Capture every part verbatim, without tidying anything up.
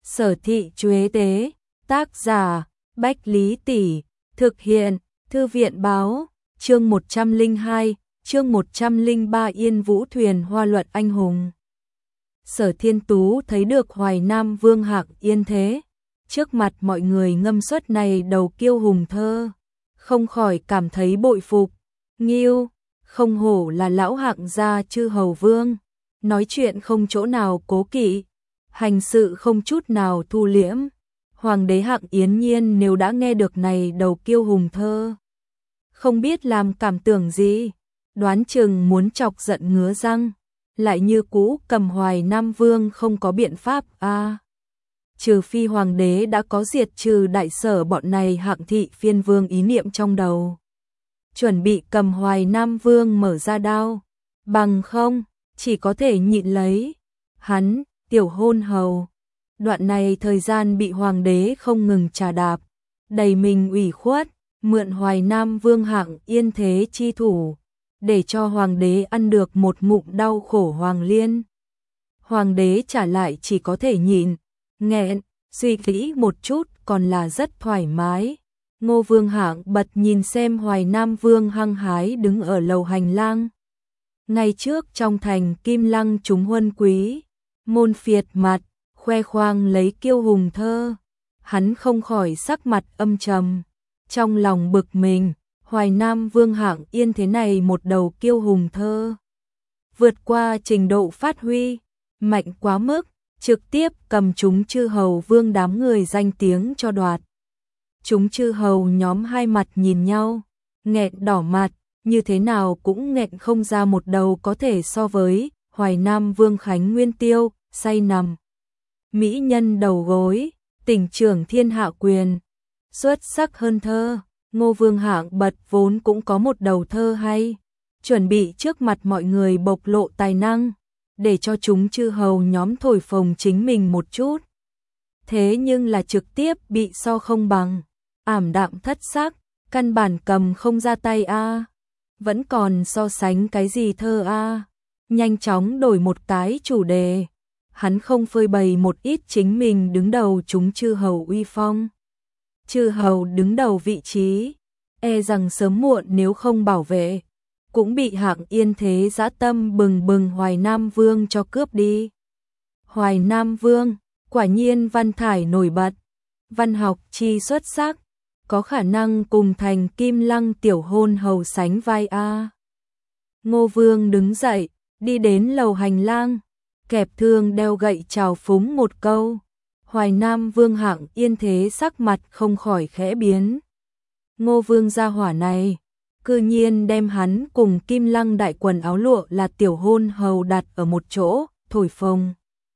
Sở Thị Chuế Tế, tác giả, Bách Lý Tỷ, thực hiện, Thư viện Báo, chương một trăm lẻ hai, chương một trăm lẻ ba Yên Vũ Thuyền Hoa Luận Anh Hùng. Sở Thiên Tú thấy được Hoài Nam Vương Hạc yên thế, trước mặt mọi người ngâm xuất này đầu kiêu hùng thơ, không khỏi cảm thấy bội phục, nghiêu, không hổ là lão hạng gia chư hầu vương, nói chuyện không chỗ nào cố kỵ, hành sự không chút nào thu liễm. Hoàng đế Hạng Yến Nhiên nếu đã nghe được này đầu kiêu hùng thơ, không biết làm cảm tưởng gì, đoán chừng muốn chọc giận ngứa răng, lại như cũ cầm Hoài Nam Vương không có biện pháp a. À, trừ phi hoàng đế đã có diệt trừ đại sở bọn này Hạng thị phiên vương ý niệm trong đầu, chuẩn bị cầm Hoài Nam Vương mở ra đao, bằng không chỉ có thể nhịn lấy. Hắn, tiểu hôn hầu, đoạn này thời gian bị hoàng đế không ngừng trà đạp, đầy mình ủy khuất, mượn Hoài Nam Vương Hạng yên thế chi thủ, để cho hoàng đế ăn được một ngụm đau khổ hoàng liên. Hoàng đế trả lại chỉ có thể nhịn, nghẹn, suy nghĩ một chút còn là rất thoải mái. Ngô Vương Hạng bật nhìn xem Hoài Nam Vương hăng hái đứng ở lầu hành lang. Ngay trước trong thành Kim Lăng chúng huân quý, môn phiệt mặt, khoe khoang lấy kiêu hùng thơ. Hắn không khỏi sắc mặt âm trầm, trong lòng bực mình, Hoài Nam Vương Hạng yên thế này một đầu kiêu hùng thơ, vượt qua trình độ phát huy, mạnh quá mức, trực tiếp cầm chúng chư hầu vương đám người danh tiếng cho đoạt. Chúng chư hầu nhóm hai mặt nhìn nhau, nghẹn đỏ mặt, như thế nào cũng nghẹn không ra một đầu có thể so với Hoài Nam Vương Khánh Nguyên Tiêu, say nằm. Mỹ nhân đầu gối, tỉnh trưởng thiên hạ quyền, xuất sắc hơn thơ. Ngô Vương Hạng bật vốn cũng có một đầu thơ hay, chuẩn bị trước mặt mọi người bộc lộ tài năng, để cho chúng chư hầu nhóm thổi phồng chính mình một chút. Thế nhưng là trực tiếp bị so không bằng, ảm đạm thất sắc, căn bản cầm không ra tay a. À. Vẫn còn so sánh cái gì thơ a? À. Nhanh chóng đổi một cái chủ đề. Hắn không phơi bày một ít chính mình đứng đầu chúng chư hầu uy phong. Chư hầu đứng đầu vị trí, e rằng sớm muộn nếu không bảo vệ, cũng bị Hạng yên thế dã tâm bừng bừng Hoài Nam Vương cho cướp đi. Hoài Nam Vương, quả nhiên văn thải nổi bật, văn học chi xuất sắc, có khả năng cùng thành Kim Lăng tiểu hôn hầu sánh vai a. Ngô Vương đứng dậy, đi đến lầu hành lang, kẹp thương đeo gậy chào phúng một câu. Hoài Nam Vương Hạng yên thế sắc mặt không khỏi khẽ biến. Ngô Vương gia hỏa này, cư nhiên đem hắn cùng Kim Lăng đại quần áo lụa là tiểu hôn hầu đặt ở một chỗ, thổi phồng.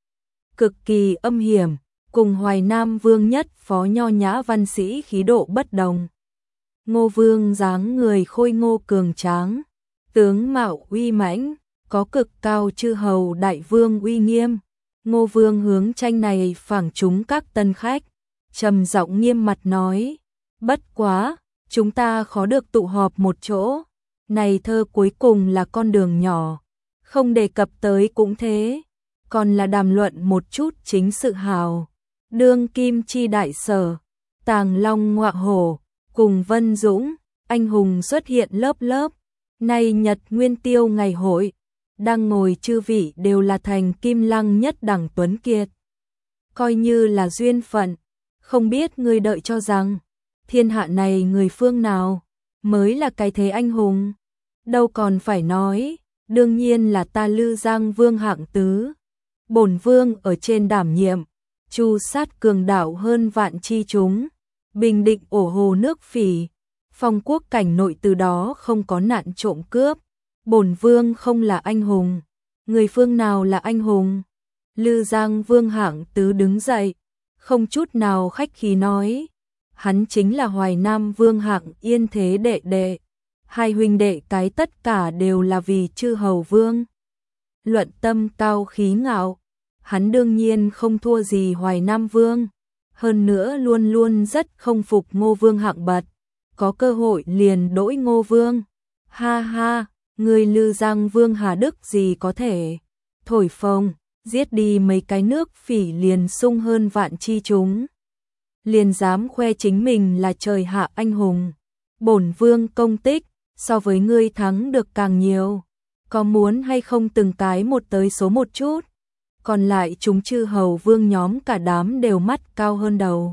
Cực kỳ âm hiểm, cùng Hoài Nam Vương nhất phó nho nhã văn sĩ khí độ bất đồng. Ngô Vương dáng người khôi ngô cường tráng, tướng mạo uy mãnh, có cực cao chư hầu đại vương uy nghiêm. Ngô Vương hướng tranh này phảng chúng các tân khách, trầm giọng nghiêm mặt nói, bất quá, chúng ta khó được tụ họp một chỗ, này thơ cuối cùng là con đường nhỏ, không đề cập tới cũng thế, còn là đàm luận một chút chính sự hào. Đương kim chi đại sở, tàng long ngọa hổ, cùng Vân Dũng, anh hùng xuất hiện lớp lớp, nay Nhật Nguyên Tiêu ngày hội, đang ngồi chư vị đều là thành Kim Lăng nhất đẳng tuấn kiệt. Coi như là duyên phận, không biết ngươi đợi cho rằng, thiên hạ này người phương nào, mới là cái thế anh hùng. Đâu còn phải nói, đương nhiên là ta Lư Giang Vương Hạng tứ. Bổn vương ở trên đảm nhiệm, chu sát cường đảo hơn vạn chi chúng, bình định ổ hồ nước phỉ, phong quốc cảnh nội từ đó không có nạn trộm cướp. Bổn vương không là anh hùng, người phương nào là anh hùng? Lư Giang Vương Hạng tứ đứng dậy, không chút nào khách khí nói, hắn chính là Hoài Nam Vương Hạng yên thế đệ đệ, hai huynh đệ cái tất cả đều là vì chư hầu vương. Luận tâm cao khí ngạo, hắn đương nhiên không thua gì Hoài Nam Vương, hơn nữa luôn luôn rất không phục Ngô Vương Hạng bật, có cơ hội liền đỗi Ngô Vương. Ha ha, người Lư Giang Vương Hà Đức gì có thể thổi phồng, giết đi mấy cái nước phỉ liền sung hơn vạn chi chúng. Liền dám khoe chính mình là trời hạ anh hùng. Bổn vương công tích, so với ngươi thắng được càng nhiều. Có muốn hay không từng cái một tới số một chút. Còn lại chúng chư hầu vương nhóm cả đám đều mắt cao hơn đầu.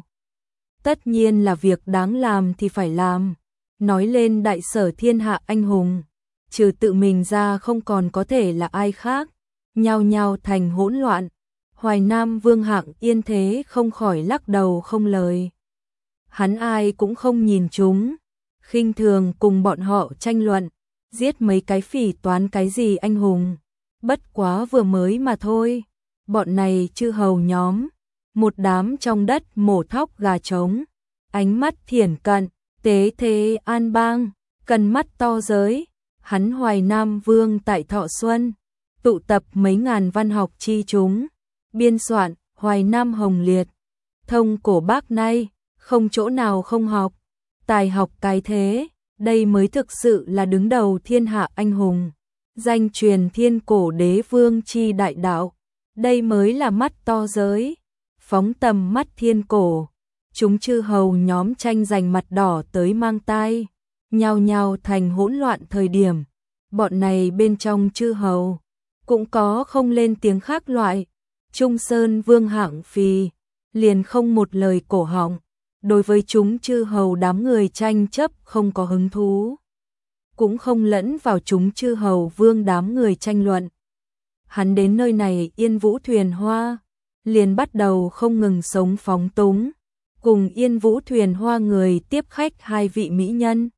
Tất nhiên là việc đáng làm thì phải làm. Nói lên đại sở thiên hạ anh hùng, trừ tự mình ra không còn có thể là ai khác. Nhao nhao thành hỗn loạn. Hoài Nam Vương Hạng Yên thế không khỏi lắc đầu không lời. Hắn ai cũng không nhìn chúng, khinh thường cùng bọn họ tranh luận, giết mấy cái phỉ toán cái gì anh hùng, bất quá vừa mới mà thôi. Bọn này chư hầu nhóm, một đám trong đất mổ thóc gà trống, ánh mắt thiển cận, tế thế an bang, cần mắt to giới. Hắn Hoài Nam Vương tại Thọ Xuân, tụ tập mấy ngàn văn học chi chúng, biên soạn Hoài Nam Hồng Liệt, thông cổ bác nay, không chỗ nào không học, tài học cái thế, đây mới thực sự là đứng đầu thiên hạ anh hùng, danh truyền thiên cổ đế vương chi đại đạo, đây mới là mắt to giới, phóng tầm mắt thiên cổ. Chúng chư hầu nhóm tranh giành mặt đỏ tới mang tai, nhao nhao thành hỗn loạn thời điểm. Bọn này bên trong chư hầu cũng có không lên tiếng khác loại. Trung Sơn Vương Hạng Phì liền không một lời cổ họng, đối với chúng chư hầu đám người tranh chấp không có hứng thú, cũng không lẫn vào chúng chư hầu vương đám người tranh luận. Hắn đến nơi này Yên Vũ Thuyền Hoa, liền bắt đầu không ngừng sống phóng túng, cùng Yên Vũ Thuyền Hoa người tiếp khách hai vị mỹ nhân.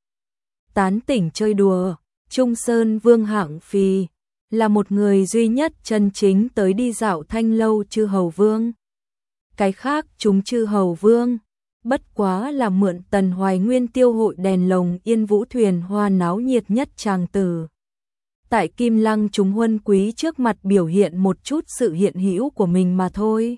Tán tỉnh chơi đùa, Trung Sơn Vương Hạng Phì là một người duy nhất chân chính tới đi dạo thanh lâu chư hầu vương. Cái khác chúng chư hầu vương, bất quá là mượn Tần Hoài Nguyên tiêu hội đèn lồng Yên Vũ Thuyền Hoa náo nhiệt nhất tràng tử. Tại Kim Lăng chúng huân quý trước mặt biểu hiện một chút sự hiện hữu của mình mà thôi.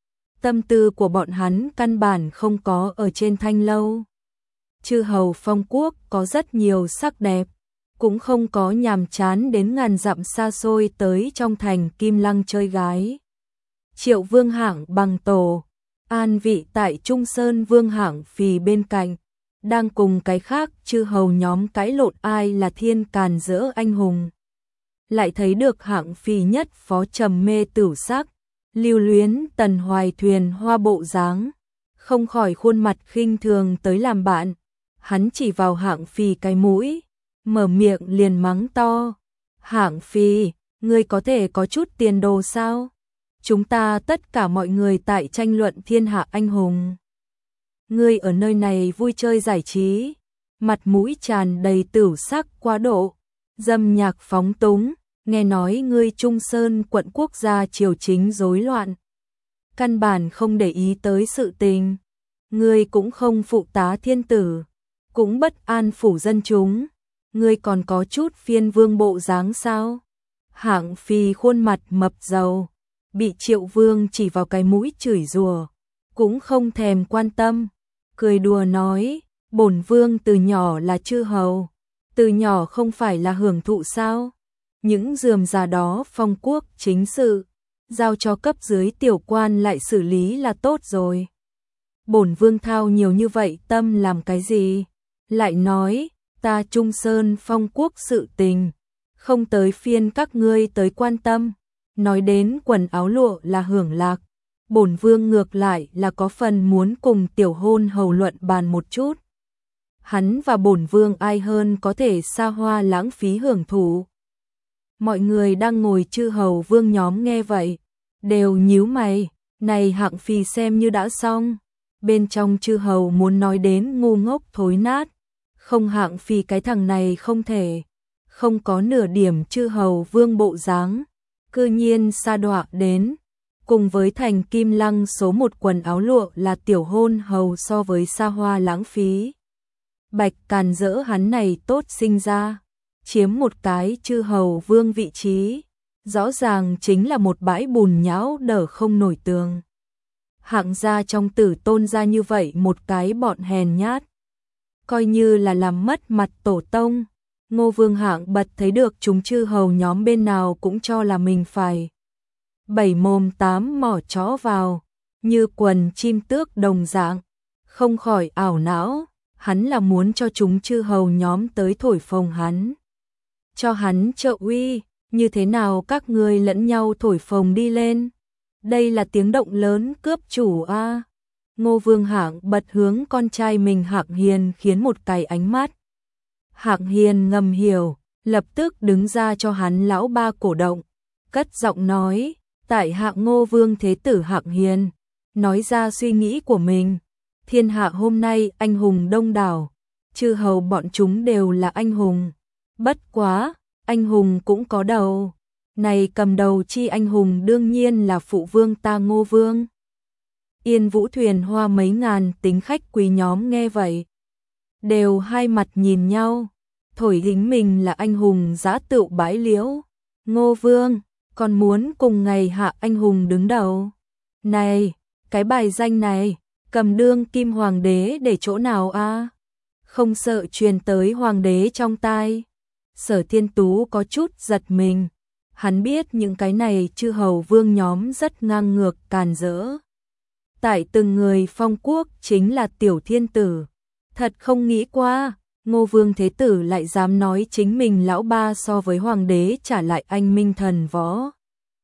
Tâm tư của bọn hắn căn bản không có ở trên thanh lâu. Chư hầu phong quốc có rất nhiều sắc đẹp, cũng không có nhàm chán đến ngàn dặm xa xôi tới trong thành Kim Lăng chơi gái. Triệu Vương Hạng Bằng tổ, an vị tại Trung Sơn Vương Hạng Phì bên cạnh, đang cùng cái khác chư hầu nhóm cãi lộn ai là thiên càn dỡ anh hùng. Lại thấy được Hạng Phì nhất phó trầm mê tửu sắc, lưu luyến Tần Hoài Thuyền Hoa bộ dáng, không khỏi khuôn mặt khinh thường tới làm bạn. Hắn chỉ vào Hạng Phì cái mũi, mở miệng liền mắng to. Hạng Phì, ngươi có thể có chút tiền đồ sao? Chúng ta tất cả mọi người tại tranh luận thiên hạ anh hùng. Ngươi ở nơi này vui chơi giải trí, mặt mũi tràn đầy tửu sắc quá độ, dâm nhạc phóng túng, nghe nói ngươi Trung Sơn quận quốc gia triều chính rối loạn. Căn bản không để ý tới sự tình. Ngươi cũng không phụ tá thiên tử, cũng bất an phủ dân chúng. Ngươi còn có chút phiên vương bộ dáng sao? Hạng Phì khuôn mặt mập dầu, bị Triệu Vương chỉ vào cái mũi chửi rủa, cũng không thèm quan tâm, cười đùa nói, bổn vương từ nhỏ là chư hầu, từ nhỏ không phải là hưởng thụ sao? Những rườm rà đó phong quốc chính sự, giao cho cấp dưới tiểu quan lại xử lý là tốt rồi. Bổn vương thao nhiều như vậy tâm làm cái gì? Lại nói, ta Trung Sơn phong quốc sự tình, không tới phiên các ngươi tới quan tâm. Nói đến quần áo lụa là hưởng lạc, bổn vương ngược lại là có phần muốn cùng tiểu hôn hầu luận bàn một chút. Hắn và bổn vương ai hơn có thể xa hoa lãng phí hưởng thụ. Mọi người đang ngồi chư hầu vương nhóm nghe vậy, đều nhíu mày, này Hạng Phì xem như đã xong. Bên trong chư hầu muốn nói đến ngu ngốc thối nát, không Hạng Phì cái thằng này không thể, không có nửa điểm chư hầu vương bộ dáng. Cư nhiên sa đọa đến, cùng với thành Kim Lăng số một quần áo lụa là tiểu hôn hầu so với xa hoa lãng phí. Bạch càn dỡ hắn này tốt sinh ra, chiếm một cái chư hầu vương vị trí, rõ ràng chính là một bãi bùn nhão đỡ không nổi tường. Hạng gia trong tử tôn ra như vậy một cái bọn hèn nhát, coi như là làm mất mặt tổ tông. Ngô Vương Hạng bật thấy được chúng chư hầu nhóm bên nào cũng cho là mình phải bảy mồm tám mỏ chó vào, như quần chim tước đồng dạng, không khỏi ảo não, hắn là muốn cho chúng chư hầu nhóm tới thổi phồng hắn. Cho hắn trợ uy, như thế nào các ngươi lẫn nhau thổi phồng đi lên. Đây là tiếng động lớn cướp chủ a. À. Ngô Vương Hạng bật hướng con trai mình Hạng Hiền khiến một cái ánh mắt. Hạng Hiền ngầm hiểu, lập tức đứng ra cho hắn lão ba cổ động, cất giọng nói, tại hạ Ngô Vương Thế Tử Hạng Hiền, nói ra suy nghĩ của mình. Thiên hạ hôm nay anh hùng đông đảo, chư hầu bọn chúng đều là anh hùng. Bất quá, anh hùng cũng có đầu. Này cầm đầu chi anh hùng đương nhiên là phụ vương ta Ngô Vương. Yên Vũ thuyền hoa mấy ngàn tính khách quý nhóm nghe vậy, đều hai mặt nhìn nhau, thổi hính mình là anh hùng giã tựu bãi liễu. Ngô Vương, còn muốn cùng ngày hạ anh hùng đứng đầu. Này, cái bài danh này, cầm đương kim hoàng đế để chỗ nào a? À? Không sợ truyền tới hoàng đế trong tai. Sở Thiên Tú có chút giật mình, hắn biết những cái này chư hầu vương nhóm rất ngang ngược càn rỡ. Tại từng người phong quốc chính là tiểu thiên tử, thật không nghĩ qua, Ngô Vương Thế Tử lại dám nói chính mình lão ba so với hoàng đế trả lại anh minh thần võ.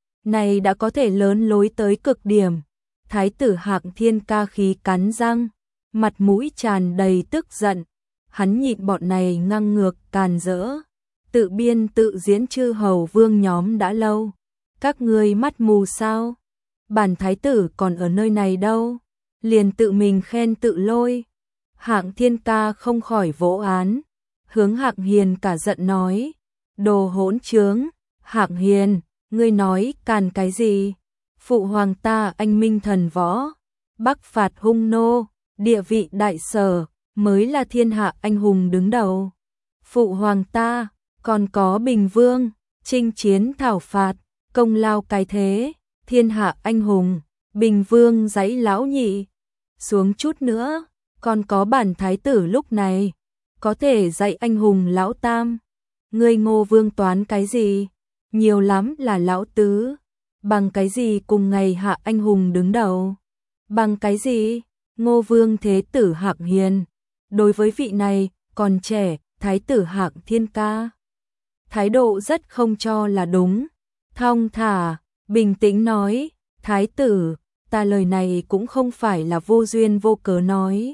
Này đã có thể lớn lối tới cực điểm. Thái tử Hạng Thiên Ca khí cắn răng, mặt mũi tràn đầy tức giận, hắn nhịn bọn này ngang ngược càn rỡ, tự biên tự diễn chư hầu vương nhóm đã lâu. Các ngươi mắt mù sao? Bản thái tử còn ở nơi này đâu, liền tự mình khen tự lôi. Hạng Thiên Ca không khỏi vỗ án, hướng Hạng Hiền cả giận nói, đồ hỗn trướng, Hạng Hiền, ngươi nói càn cái gì? Phụ hoàng ta anh minh thần võ, bắc phạt hung nô, địa vị đại sở, mới là thiên hạ anh hùng đứng đầu. Phụ hoàng ta, còn có Bình Vương, chinh chiến thảo phạt, công lao cái thế, thiên hạ anh hùng, Bình Vương dãy lão nhị. Xuống chút nữa, còn có bản thái tử lúc này, có thể dạy anh hùng lão tam. Ngươi Ngô Vương toán cái gì? Nhiều lắm là lão tứ. Bằng cái gì cùng ngày hạ anh hùng đứng đầu? Bằng cái gì? Ngô Vương Thế Tử Hạng Hiền, đối với vị này còn trẻ thái tử Hạng Thiên Ca, thái độ rất không cho là đúng, thong thả, bình tĩnh nói, thái tử, ta lời này cũng không phải là vô duyên vô cớ nói.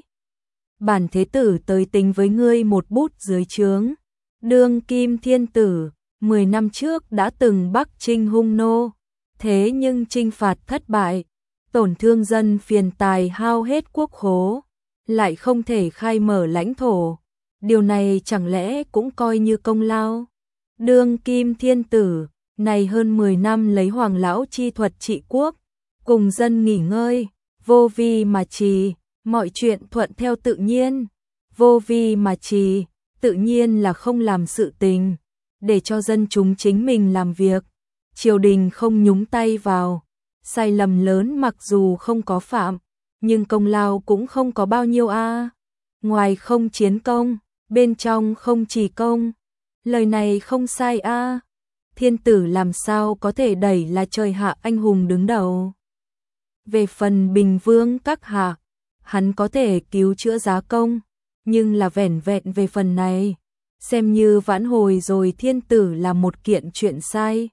Bản thế tử tới tính với ngươi một bút dưới trướng, đương kim thiên tử, mười năm trước đã từng bắc chinh hung nô, thế nhưng chinh phạt thất bại, tổn thương dân phiền tài hao hết quốc khố, lại không thể khai mở lãnh thổ. Điều này chẳng lẽ cũng coi như công lao? Đương kim thiên tử, này hơn mười năm lấy hoàng lão chi thuật trị quốc, cùng dân nghỉ ngơi, vô vi mà trì, mọi chuyện thuận theo tự nhiên. Vô vi mà trì, tự nhiên là không làm sự tình, để cho dân chúng chính mình làm việc, triều đình không nhúng tay vào. Sai lầm lớn mặc dù không có phạm, nhưng công lao cũng không có bao nhiêu a. À. Ngoài không chiến công, bên trong không trì công. Lời này không sai a. À. Thiên tử làm sao có thể đẩy là trời hạ anh hùng đứng đầu. Về phần Bình Vương các hạ, hắn có thể cứu chữa giá công, nhưng là vẻn vẹn về phần này, xem như vãn hồi rồi thiên tử là một kiện chuyện sai.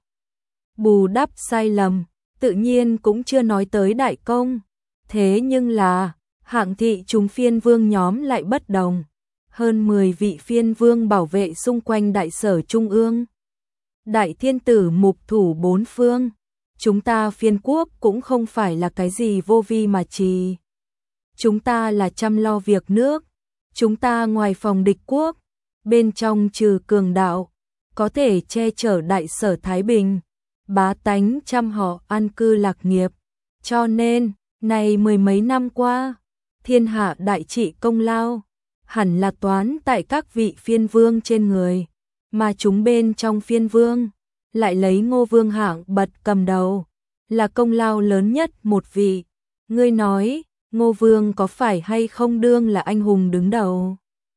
Bù đắp sai lầm, tự nhiên cũng chưa nói tới đại công. Thế nhưng là, Hạng thị chúng phiên vương nhóm lại bất đồng. Hơn mười vị phiên vương bảo vệ xung quanh đại sở trung ương. Đại thiên tử mục thủ bốn phương. Chúng ta phiên quốc cũng không phải là cái gì vô vi mà trì. Chúng ta là chăm lo việc nước. Chúng ta ngoài phòng địch quốc, bên trong trừ cường đạo, có thể che chở đại sở Thái Bình, bá tánh chăm họ an cư lạc nghiệp. Cho nên, này mười mấy năm qua, thiên hạ đại trị công lao, hẳn là toán tại các vị phiên vương trên người, mà chúng bên trong phiên vương, lại lấy Ngô Vương Hạng bật cầm đầu, là công lao lớn nhất một vị. Ngươi nói, Ngô Vương có phải hay không đương là anh hùng đứng đầu?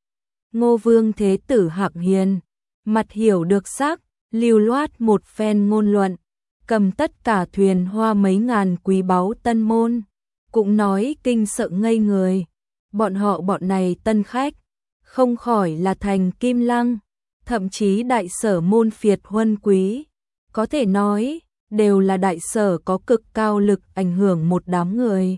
Ngô Vương Thế Tử Hạng Hiền, mặt hiểu được sắc, lưu loát một phen ngôn luận, cầm tất cả thuyền hoa mấy ngàn quý báu Tân Môn, cũng nói kinh sợ ngây người. Bọn họ bọn này tân khách, không khỏi là thành Kim Lăng, thậm chí đại sở môn phiệt huân quý, có thể nói đều là đại sở có cực cao lực ảnh hưởng một đám người.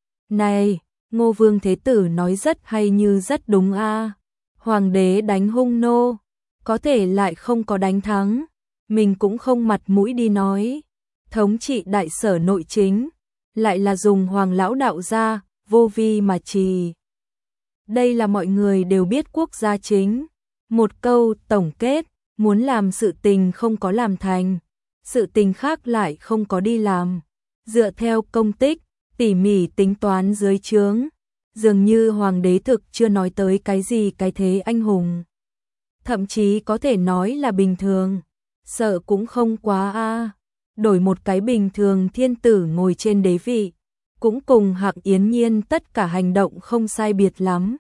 Này, Ngô Vương Thế Tử nói rất hay như rất đúng a. Hoàng đế đánh hung nô, có thể lại không có đánh thắng, mình cũng không mặt mũi đi nói. Thống trị đại sở nội chính, lại là dùng Hoàng lão đạo gia, vô vi mà trì. Đây là mọi người đều biết quốc gia chính. Một câu tổng kết, muốn làm sự tình không có làm thành, sự tình khác lại không có đi làm. Dựa theo công tích, tỉ mỉ tính toán dưới trướng, dường như hoàng đế thực chưa nói tới cái gì cái thế anh hùng. Thậm chí có thể nói là bình thường, sợ cũng không quá a. Đổi một cái bình thường thiên tử ngồi trên đế vị, cũng cùng Hạc Yến Nhiên tất cả hành động không sai biệt lắm.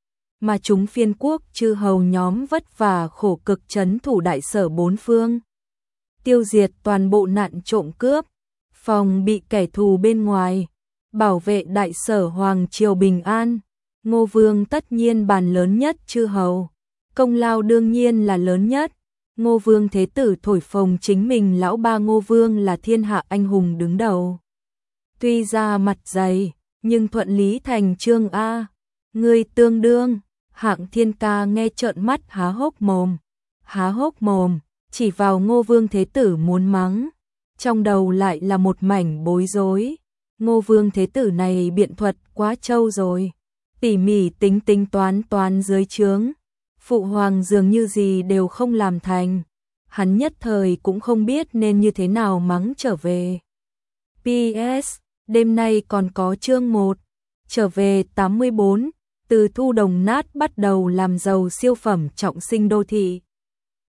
Mà chúng phiên quốc chư hầu nhóm vất vả khổ cực trấn thủ đại sở bốn phương, tiêu diệt toàn bộ nạn trộm cướp, phòng bị kẻ thù bên ngoài, bảo vệ đại sở hoàng triều bình an. Ngô Vương tất nhiên bàn lớn nhất chư hầu, công lao đương nhiên là lớn nhất. Ngô Vương Thế Tử thổi phồng chính mình lão ba Ngô Vương là thiên hạ anh hùng đứng đầu. Tuy ra mặt dày, nhưng thuận lý thành chương a. Người tương đương, Hạng Thiên Ca nghe trợn mắt há hốc mồm, há hốc mồm, chỉ vào Ngô Vương Thế Tử muốn mắng, trong đầu lại là một mảnh bối rối. Ngô Vương Thế Tử này biện thuật quá trâu rồi, tỉ mỉ tính tính toán toán dưới trướng, phụ hoàng dường như gì đều không làm thành, hắn nhất thời cũng không biết nên như thế nào mắng trở về. pê ét. Đêm nay còn có chương một, trở về tám mươi bốn, từ thu đồng nát bắt đầu làm giàu siêu phẩm trọng sinh đô thị.